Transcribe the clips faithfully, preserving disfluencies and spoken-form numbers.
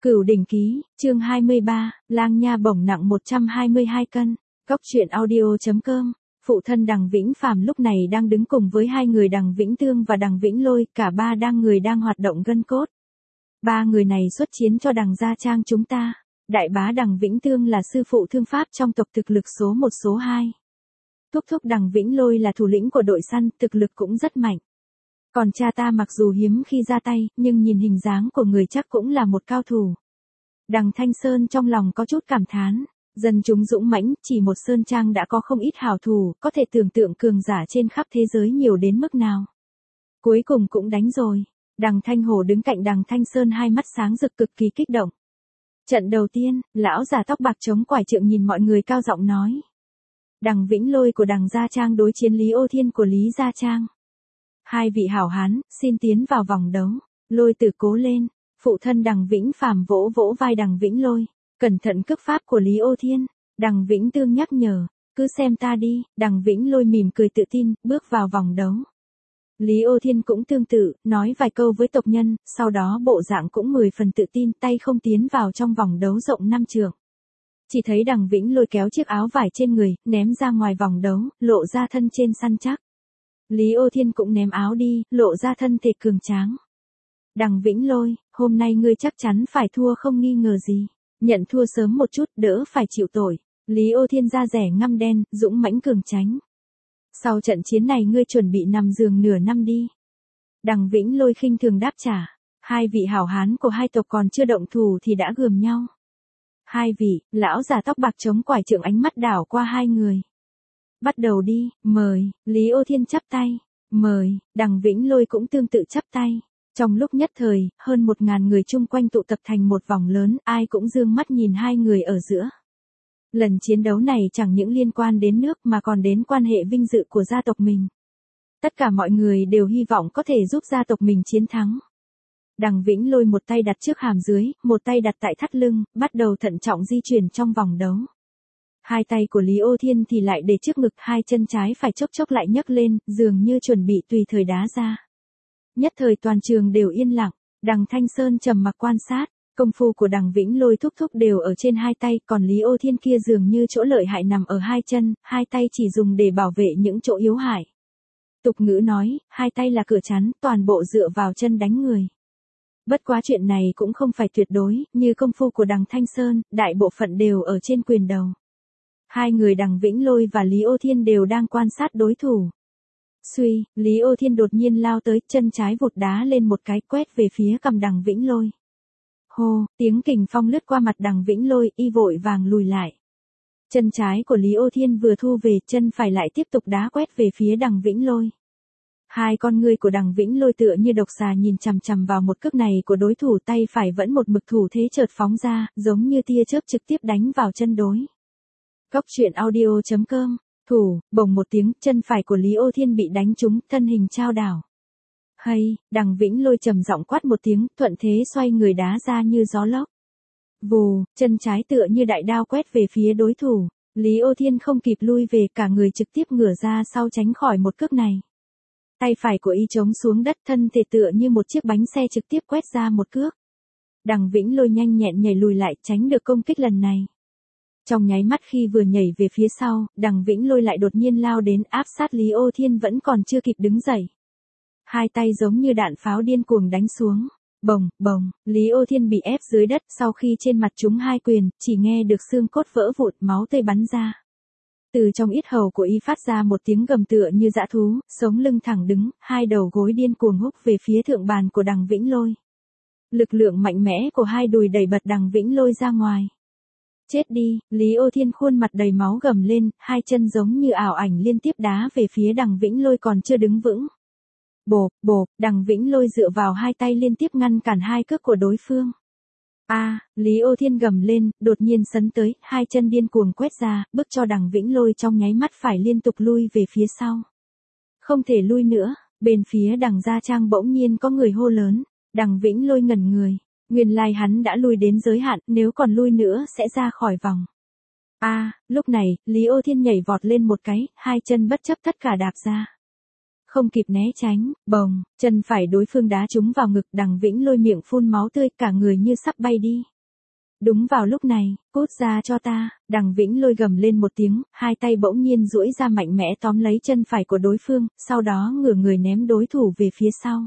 Cửu đỉnh ký, chương hai mươi ba, Lang Nha bổng nặng một trăm hai mươi hai cân. Cóc truyện audio.com. Phụ thân Đằng Vĩnh Phàm lúc này đang đứng cùng với hai người Đằng Vĩnh Tương và Đằng Vĩnh Lôi, cả ba đang người đang hoạt động gân cốt. Ba người này xuất chiến cho Đằng gia trang chúng ta. Đại bá Đằng Vĩnh Tương là sư phụ thương pháp trong tộc, thực lực số một số hai. Thúc thúc Đằng Vĩnh Lôi là thủ lĩnh của đội săn, thực lực cũng rất mạnh. Còn cha ta mặc dù hiếm khi ra tay, nhưng nhìn hình dáng của người chắc cũng là một cao thủ. Đằng Thanh Sơn trong lòng có chút cảm thán, dân chúng dũng mãnh, chỉ một sơn trang đã có không ít hảo thủ, có thể tưởng tượng cường giả trên khắp thế giới nhiều đến mức nào. Cuối cùng cũng đánh rồi. Đằng Thanh Hổ đứng cạnh Đằng Thanh Sơn, hai mắt sáng rực cực kỳ kích động. Trận đầu tiên, lão già tóc bạc chống quải trượng nhìn mọi người cao giọng nói. Đằng Vĩnh Lôi của Đằng Gia Trang đối chiến Lý Ô Thiên của Lý Gia Trang. Hai vị hảo hán, xin tiến vào vòng đấu. Lôi Tử cố lên. Phụ thân Đằng Vĩnh Phàm vỗ vỗ vai Đằng Vĩnh Lôi. Cẩn thận cước pháp của Lý Ô Thiên. Đằng Vĩnh Tương nhắc nhở. Cứ xem ta đi. Đằng Vĩnh Lôi mỉm cười tự tin, bước vào vòng đấu. Lý Ô Thiên cũng tương tự, nói vài câu với tộc nhân, sau đó bộ dạng cũng mười phần tự tin, tay không tiến vào trong vòng đấu rộng năm trượng. Chỉ thấy Đằng Vĩnh Lôi kéo chiếc áo vải trên người, ném ra ngoài vòng đấu, lộ ra thân trên săn chắc. Lý Ô Thiên cũng ném áo đi, lộ ra thân thể cường tráng. Đằng Vĩnh Lôi, hôm nay ngươi chắc chắn phải thua không nghi ngờ gì. Nhận thua sớm một chút, đỡ phải chịu tội. Lý Ô Thiên da rẻ ngăm đen, dũng mãnh cường tránh. Sau trận chiến này ngươi chuẩn bị nằm giường nửa năm đi. Đằng Vĩnh Lôi khinh thường đáp trả. Hai vị hảo hán của hai tộc còn chưa động thủ thì đã gườm nhau. Hai vị, lão già tóc bạc chống quải trượng ánh mắt đảo qua hai người. Bắt đầu đi, mời. Lý Ô Thiên chắp tay. Mời. Đằng Vĩnh Lôi cũng tương tự chắp tay. Trong lúc nhất thời, hơn một ngàn người chung quanh tụ tập thành một vòng lớn, ai cũng dương mắt nhìn hai người ở giữa. Lần chiến đấu này chẳng những liên quan đến nước mà còn đến quan hệ vinh dự của gia tộc mình. Tất cả mọi người đều hy vọng có thể giúp gia tộc mình chiến thắng. Đằng Vĩnh Lôi một tay đặt trước hàm dưới, một tay đặt tại thắt lưng, bắt đầu thận trọng di chuyển trong vòng đấu. Hai tay của Lý Ô Thiên thì lại để trước ngực, hai chân trái phải chốc chốc lại nhấc lên, dường như chuẩn bị tùy thời đá ra. Nhất thời toàn trường đều yên lặng, Đằng Thanh Sơn trầm mặc quan sát, công phu của Đằng Vĩnh Lôi thúc thúc đều ở trên hai tay, còn Lý Ô Thiên kia dường như chỗ lợi hại nằm ở hai chân, hai tay chỉ dùng để bảo vệ những chỗ yếu hại. Tục ngữ nói, hai tay là cửa chắn, toàn bộ dựa vào chân đánh người. Bất quá chuyện này cũng không phải tuyệt đối, như công phu của Đằng Thanh Sơn, đại bộ phận đều ở trên quyền đầu. Hai người Đằng Vĩnh Lôi và Lý Ô Thiên đều đang quan sát đối thủ. Suy, Lý Ô Thiên đột nhiên lao tới, chân trái vụt đá lên một cái, quét về phía cằm Đằng Vĩnh Lôi. Hô, tiếng kình phong lướt qua mặt Đằng Vĩnh Lôi, y vội vàng lùi lại. Chân trái của Lý Ô Thiên vừa thu về, chân phải lại tiếp tục đá quét về phía Đằng Vĩnh Lôi. Hai con ngươi của Đằng Vĩnh Lôi tựa như độc xà nhìn chằm chằm vào một cước này của đối thủ, tay phải vẫn một mực thủ thế chợt phóng ra, giống như tia chớp trực tiếp đánh vào chân đối. Cóc truyện audio.com. Thủ, bồng một tiếng, chân phải của Lý Ô Thiên bị đánh trúng, thân hình chao đảo. Hay, Đằng Vĩnh Lôi trầm giọng quát một tiếng, thuận thế xoay người đá ra như gió lốc. Vù, chân trái tựa như đại đao quét về phía đối thủ. Lý Ô Thiên không kịp lui về, cả người trực tiếp ngửa ra sau tránh khỏi một cước này. Tay phải của y chống xuống đất, thân thể tựa như một chiếc bánh xe trực tiếp quét ra một cước. Đằng Vĩnh Lôi nhanh nhẹn nhảy lùi lại, tránh được công kích lần này. Trong nháy mắt khi vừa nhảy về phía sau, Đằng Vĩnh Lôi lại đột nhiên lao đến, áp sát Lý Ô Thiên vẫn còn chưa kịp đứng dậy. Hai tay giống như đạn pháo điên cuồng đánh xuống. Bồng, bồng, Lý Ô Thiên bị ép dưới đất, sau khi trên mặt trúng hai quyền, chỉ nghe được xương cốt vỡ vụn, máu tươi bắn ra. Từ trong yết hầu của y phát ra một tiếng gầm tựa như dã thú, sống lưng thẳng đứng, hai đầu gối điên cuồng húc về phía thượng bàn của Đằng Vĩnh Lôi. Lực lượng mạnh mẽ của hai đùi đẩy bật Đằng Vĩnh Lôi ra ngoài. Chết đi, Lý Ô Thiên khuôn mặt đầy máu gầm lên, hai chân giống như ảo ảnh liên tiếp đá về phía Đằng Vĩnh Lôi còn chưa đứng vững. Bộp, bộp, Đằng Vĩnh Lôi dựa vào hai tay liên tiếp ngăn cản hai cước của đối phương. A, à, Lý Ô Thiên gầm lên, đột nhiên sấn tới, hai chân điên cuồng quét ra, bức cho Đằng Vĩnh Lôi trong nháy mắt phải liên tục lui về phía sau. Không thể lui nữa, bên phía Đằng Gia Trang bỗng nhiên có người hô lớn, Đằng Vĩnh Lôi ngẩn người. Nguyên lai hắn đã lui đến giới hạn, nếu còn lui nữa sẽ ra khỏi vòng. A, à, lúc này, Lý Ô Thiên nhảy vọt lên một cái, hai chân bất chấp tất cả đạp ra. Không kịp né tránh, bồng, chân phải đối phương đá trúng vào ngực, Đằng Vĩnh Lôi miệng phun máu tươi, cả người như sắp bay đi. Đúng vào lúc này, cút ra cho ta, Đằng Vĩnh Lôi gầm lên một tiếng, hai tay bỗng nhiên duỗi ra mạnh mẽ tóm lấy chân phải của đối phương, sau đó ngửa người ném đối thủ về phía sau.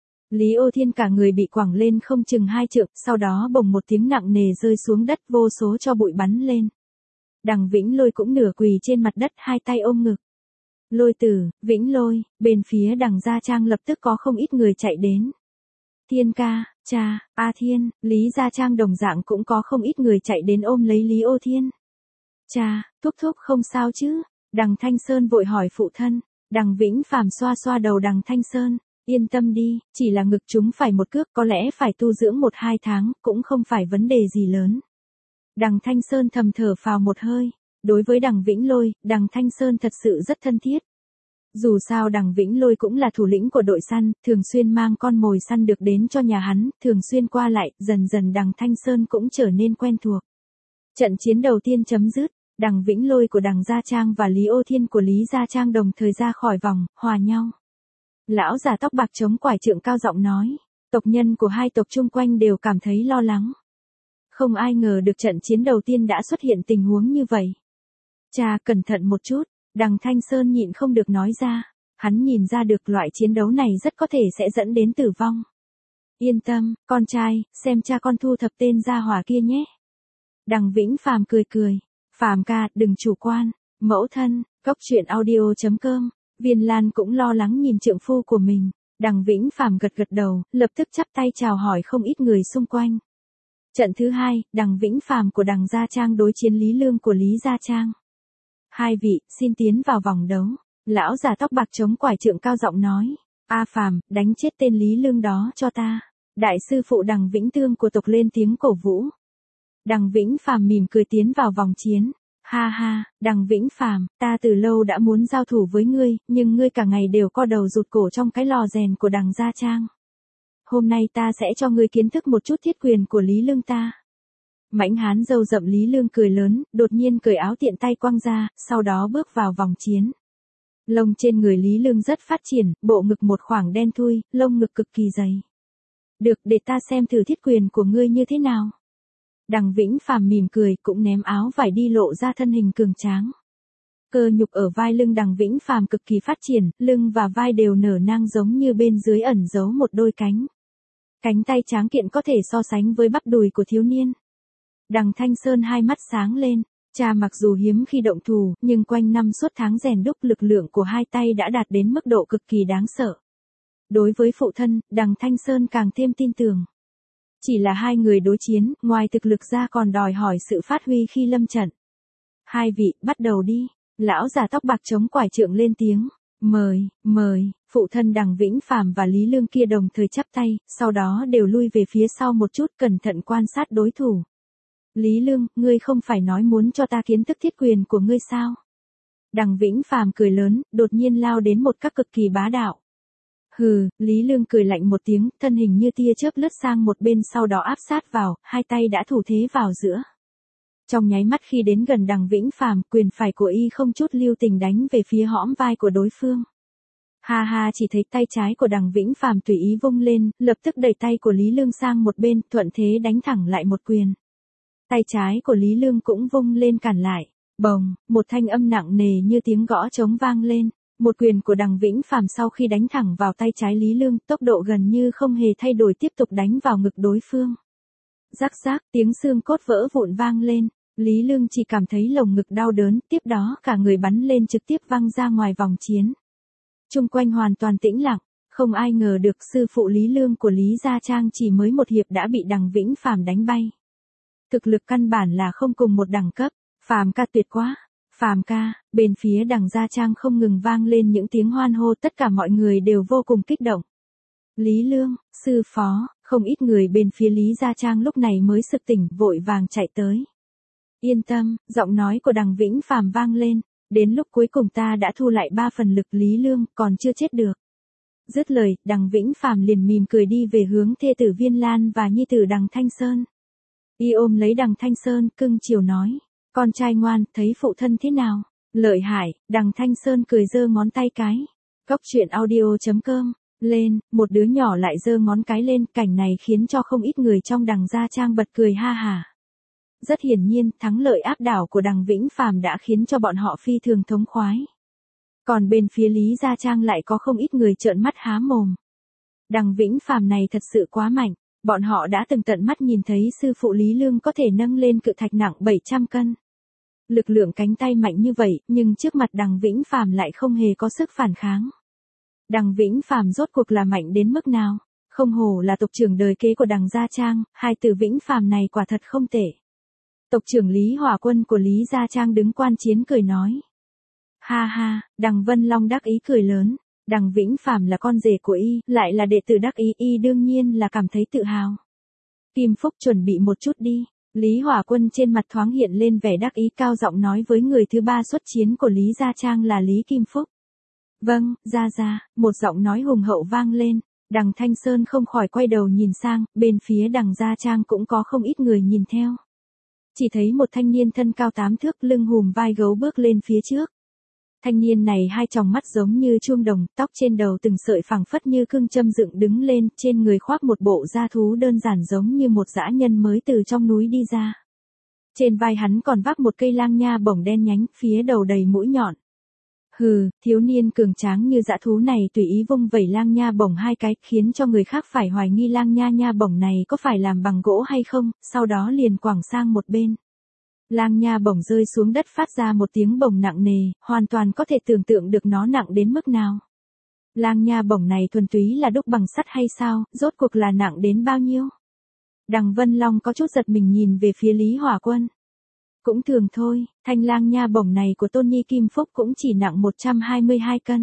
Lý Ô Thiên cả người bị quẳng lên không chừng hai trượng, sau đó bồng một tiếng nặng nề rơi xuống đất, vô số cho bụi bắn lên. Đằng Vĩnh Lôi cũng nửa quỳ trên mặt đất, hai tay ôm ngực. Lôi Tử, Vĩnh Lôi, bên phía Đằng Gia Trang lập tức có không ít người chạy đến. Thiên ca, cha, A Thiên, Lý Gia Trang đồng dạng cũng có không ít người chạy đến ôm lấy Lý Ô Thiên. Cha, thúc thúc không sao chứ? Đằng Thanh Sơn vội hỏi phụ thân. Đằng Vĩnh Phàm xoa xoa đầu Đằng Thanh Sơn. Yên tâm đi, chỉ là ngực chúng phải một cước, có lẽ phải tu dưỡng một hai tháng, cũng không phải vấn đề gì lớn. Đằng Thanh Sơn thầm thở phào một hơi. Đối với Đằng Vĩnh Lôi, Đằng Thanh Sơn thật sự rất thân thiết. Dù sao Đằng Vĩnh Lôi cũng là thủ lĩnh của đội săn, thường xuyên mang con mồi săn được đến cho nhà hắn, thường xuyên qua lại, dần dần Đằng Thanh Sơn cũng trở nên quen thuộc. Trận chiến đầu tiên chấm dứt, Đằng Vĩnh Lôi của Đằng Gia Trang và Lý Ô Thiên của Lý Gia Trang đồng thời ra khỏi vòng, hòa nhau. Lão già tóc bạc chống quải trượng cao giọng nói, tộc nhân của hai tộc chung quanh đều cảm thấy lo lắng. Không ai ngờ được trận chiến đầu tiên đã xuất hiện tình huống như vậy. Cha, cẩn thận một chút. Đằng Thanh Sơn nhịn không được nói ra, hắn nhìn ra được loại chiến đấu này rất có thể sẽ dẫn đến tử vong. Yên tâm, con trai, xem cha con thu thập tên gia hỏa kia nhé. Đằng Vĩnh Phàm cười cười, Phàm ca, đừng chủ quan, mẫu thân, cốc truyện audio chấm com, Viên Lan cũng lo lắng nhìn trượng phu của mình. Đằng Vĩnh Phàm gật gật đầu, lập tức chắp tay chào hỏi không ít người xung quanh. Trận thứ hai, Đằng Vĩnh Phàm của Đằng Gia Trang đối chiến Lý Lương của Lý Gia Trang. Hai vị, xin tiến vào vòng đấu. Lão già tóc bạc chống quải trượng cao giọng nói. A Phàm, đánh chết tên Lý Lương đó cho ta. Đại sư phụ Đằng Vĩnh Tương của tộc lên tiếng cổ vũ. Đằng Vĩnh Phàm mỉm cười tiến vào vòng chiến. Ha ha, Đằng Vĩnh Phàm, ta từ lâu đã muốn giao thủ với ngươi, nhưng ngươi cả ngày đều co đầu rụt cổ trong cái lò rèn của Đằng Gia Trang. Hôm nay ta sẽ cho ngươi kiến thức một chút thiết quyền của Lý Lương ta. Mãnh hán râu rậm Lý Lương cười lớn, đột nhiên cởi áo tiện tay quăng ra, sau đó bước vào vòng chiến. Lông trên người Lý Lương rất phát triển, bộ ngực một khoảng đen thui, lông ngực cực kỳ dày. Được, để ta xem thử thiết quyền của ngươi như thế nào. Đằng Vĩnh Phàm mỉm cười, cũng ném áo vải đi lộ ra thân hình cường tráng. Cơ nhục ở vai lưng Đằng Vĩnh Phàm cực kỳ phát triển, lưng và vai đều nở nang giống như bên dưới ẩn giấu một đôi cánh. Cánh tay tráng kiện có thể so sánh với bắp đùi của thiếu niên. Đằng Thanh Sơn hai mắt sáng lên, cha mặc dù hiếm khi động thủ, nhưng quanh năm suốt tháng rèn đúc lực lượng của hai tay đã đạt đến mức độ cực kỳ đáng sợ. Đối với phụ thân, Đằng Thanh Sơn càng thêm tin tưởng. Chỉ là hai người đối chiến, ngoài thực lực ra còn đòi hỏi sự phát huy khi lâm trận. Hai vị, bắt đầu đi. Lão già tóc bạc chống quải trượng lên tiếng. Mời, mời, phụ thân Đằng Vĩnh Phàm và Lý Lương kia đồng thời chắp tay, sau đó đều lui về phía sau một chút cẩn thận quan sát đối thủ. Lý Lương, ngươi không phải nói muốn cho ta kiến thức thiết quyền của ngươi sao? Đằng Vĩnh Phàm cười lớn, đột nhiên lao đến một các cực kỳ bá đạo. Hừ, Lý Lương cười lạnh một tiếng, thân hình như tia chớp lướt sang một bên sau đó áp sát vào, hai tay đã thủ thế vào giữa. Trong nháy mắt khi đến gần Đằng Vĩnh Phàm, quyền phải của y không chút lưu tình đánh về phía hõm vai của đối phương. Ha ha, chỉ thấy tay trái của Đằng Vĩnh Phàm tùy ý vung lên, lập tức đẩy tay của Lý Lương sang một bên, thuận thế đánh thẳng lại một quyền. Tay trái của Lý Lương cũng vung lên cản lại. Bồng, một thanh âm nặng nề như tiếng gõ trống vang lên. Một quyền của Đằng Vĩnh Phàm sau khi đánh thẳng vào tay trái Lý Lương, tốc độ gần như không hề thay đổi tiếp tục đánh vào ngực đối phương. Rắc rắc, tiếng xương cốt vỡ vụn vang lên. Lý Lương chỉ cảm thấy lồng ngực đau đớn, tiếp đó cả người bắn lên trực tiếp văng ra ngoài vòng chiến. Chung quanh hoàn toàn tĩnh lặng, không ai ngờ được sư phụ Lý Lương của Lý Gia Trang chỉ mới một hiệp đã bị Đằng Vĩnh Phàm đánh bay. Thực lực căn bản là không cùng một đẳng cấp. Phàm ca tuyệt quá, Phàm ca, bên phía Đằng Gia Trang không ngừng vang lên những tiếng hoan hô, tất cả mọi người đều vô cùng kích động. Lý Lương, sư phó, không ít người bên phía Lý Gia Trang lúc này mới sực tỉnh, vội vàng chạy tới. Yên tâm, giọng nói của Đằng Vĩnh Phàm vang lên, đến lúc cuối cùng ta đã thu lại ba phần lực Lý Lương, còn chưa chết được. Dứt lời, Đằng Vĩnh Phàm liền mỉm cười đi về hướng thê tử Viên Lan và nhi tử Đằng Thanh Sơn. Y ôm lấy Đằng Thanh Sơn, cưng chiều nói, con trai ngoan, thấy phụ thân thế nào? Lợi hại, Đằng Thanh Sơn cười giơ ngón tay cái. Cốc truyện audio chấm com, lên, một đứa nhỏ lại giơ ngón cái lên, cảnh này khiến cho không ít người trong Đằng Gia Trang bật cười ha hả. Rất hiển nhiên, thắng lợi áp đảo của đằng Vĩnh Phàm đã khiến cho bọn họ phi thường thống khoái. Còn bên phía Lý Gia Trang lại có không ít người trợn mắt há mồm. Đằng Vĩnh Phàm này thật sự quá mạnh, bọn họ đã từng tận mắt nhìn thấy sư phụ Lý Lương có thể nâng lên cự thạch nặng bảy trăm cân. Lực lượng cánh tay mạnh như vậy, nhưng trước mặt đằng Vĩnh Phàm lại không hề có sức phản kháng. Đằng Vĩnh Phàm rốt cuộc là mạnh đến mức nào? Không hổ là tộc trưởng đời kế của đằng Gia Trang, hai từ Vĩnh Phàm này quả thật không tệ. Tộc trưởng Lý Hỏa Quân của Lý Gia Trang đứng quan chiến cười nói. Ha ha, đằng Vân Long đắc ý cười lớn, đằng Vĩnh Phàm là con rể của y, lại là đệ tử đắc ý, y đương nhiên là cảm thấy tự hào. Kim Phúc chuẩn bị một chút đi. Lý Hỏa Quân trên mặt thoáng hiện lên vẻ đắc ý, cao giọng nói với người thứ ba xuất chiến của Lý Gia Trang là Lý Kim Phúc. Vâng, ra ra, một giọng nói hùng hậu vang lên, đằng Thanh Sơn không khỏi quay đầu nhìn sang, bên phía đằng Gia Trang cũng có không ít người nhìn theo. Chỉ thấy một thanh niên thân cao tám thước, lưng hùm vai gấu bước lên phía trước. Thanh niên này hai tròng mắt giống như chuông đồng, tóc trên đầu từng sợi phẳng phất như cương châm dựng đứng lên, trên người khoác một bộ da thú đơn giản giống như một dã nhân mới từ trong núi đi ra. Trên vai hắn còn vác một cây lang nha bổng đen nhánh, phía đầu đầy mũi nhọn. Hừ, thiếu niên cường tráng như dã thú này tùy ý vung vẩy lang nha bổng hai cái, khiến cho người khác phải hoài nghi lang nha nha bổng này có phải làm bằng gỗ hay không, sau đó liền quẳng sang một bên. Lang nha bổng rơi xuống đất phát ra một tiếng bổng nặng nề, hoàn toàn có thể tưởng tượng được nó nặng đến mức nào. Lang nha bổng này thuần túy là đúc bằng sắt hay sao, rốt cuộc là nặng đến bao nhiêu? Đằng Vân Long có chút giật mình nhìn về phía Lý Hỏa Quân. Cũng thường thôi, thanh lang nha bổng này của Tôn Nhi Kim Phúc cũng chỉ nặng một trăm hai mươi hai cân.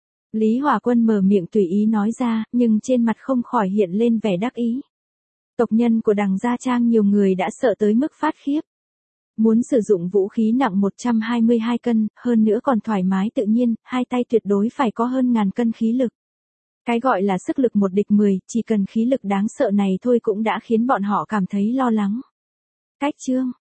Lý Hỏa Quân mở miệng tùy ý nói ra, nhưng trên mặt không khỏi hiện lên vẻ đắc ý. Tộc nhân của đằng Gia Trang nhiều người đã sợ tới mức phát khiếp. Muốn sử dụng vũ khí nặng một trăm hai mươi hai cân, hơn nữa còn thoải mái tự nhiên, hai tay tuyệt đối phải có hơn ngàn cân khí lực. Cái gọi là sức lực một địch mười, chỉ cần khí lực đáng sợ này thôi cũng đã khiến bọn họ cảm thấy lo lắng. Cách chương